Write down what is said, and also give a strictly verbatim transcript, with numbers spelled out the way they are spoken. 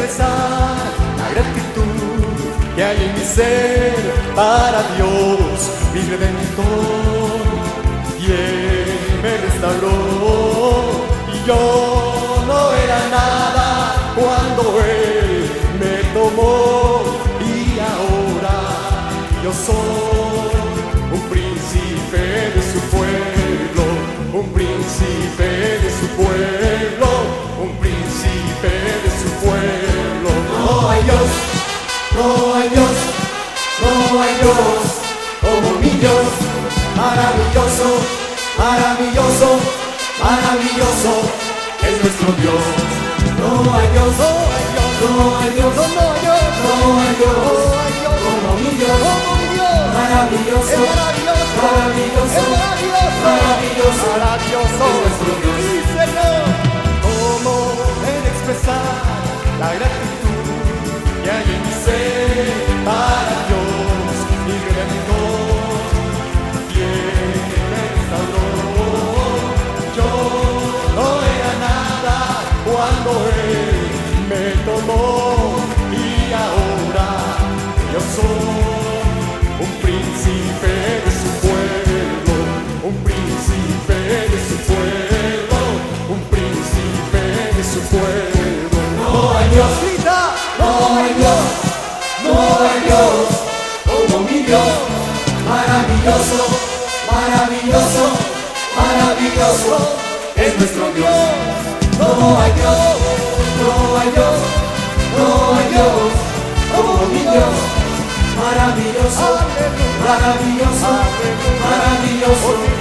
expresar la gratitud que hay en mi ser para Dios, mi Redentor, quien me restauró. Y yo no era nada cuando Él me tomó, y ahora yo soy un príncipe de su pueblo, un príncipe de su pueblo, un príncipe de su pueblo. No hay Dios, no hay Dios, no hay Dios como mi Dios, maravilloso, maravilloso, maravilloso es nuestro Dios. No hay Dios, no hay Dios, no hay Dios, no hay Dios, no hay Dios como mi Dios, maravilloso, maravilloso, maravilloso, maravilloso es nuestro Dios. Sí, Señor, cómo en expresar la gratitud que hay en mi ser para Dios, mi Redentor, quien me restauró. Yo no era nada cuando Él me tomó, y ahora yo soy un príncipe de su pueblo, un príncipe de su pueblo, un príncipe de su pueblo. No hay Dios, grita, no hay Dios, no hay Dios como mi Dios, maravilloso, maravilloso, maravilloso es nuestro Dios. No hay Dios, no hay Dios, no hay Dios como mi Dios, maravilloso, maravilloso, maravilloso.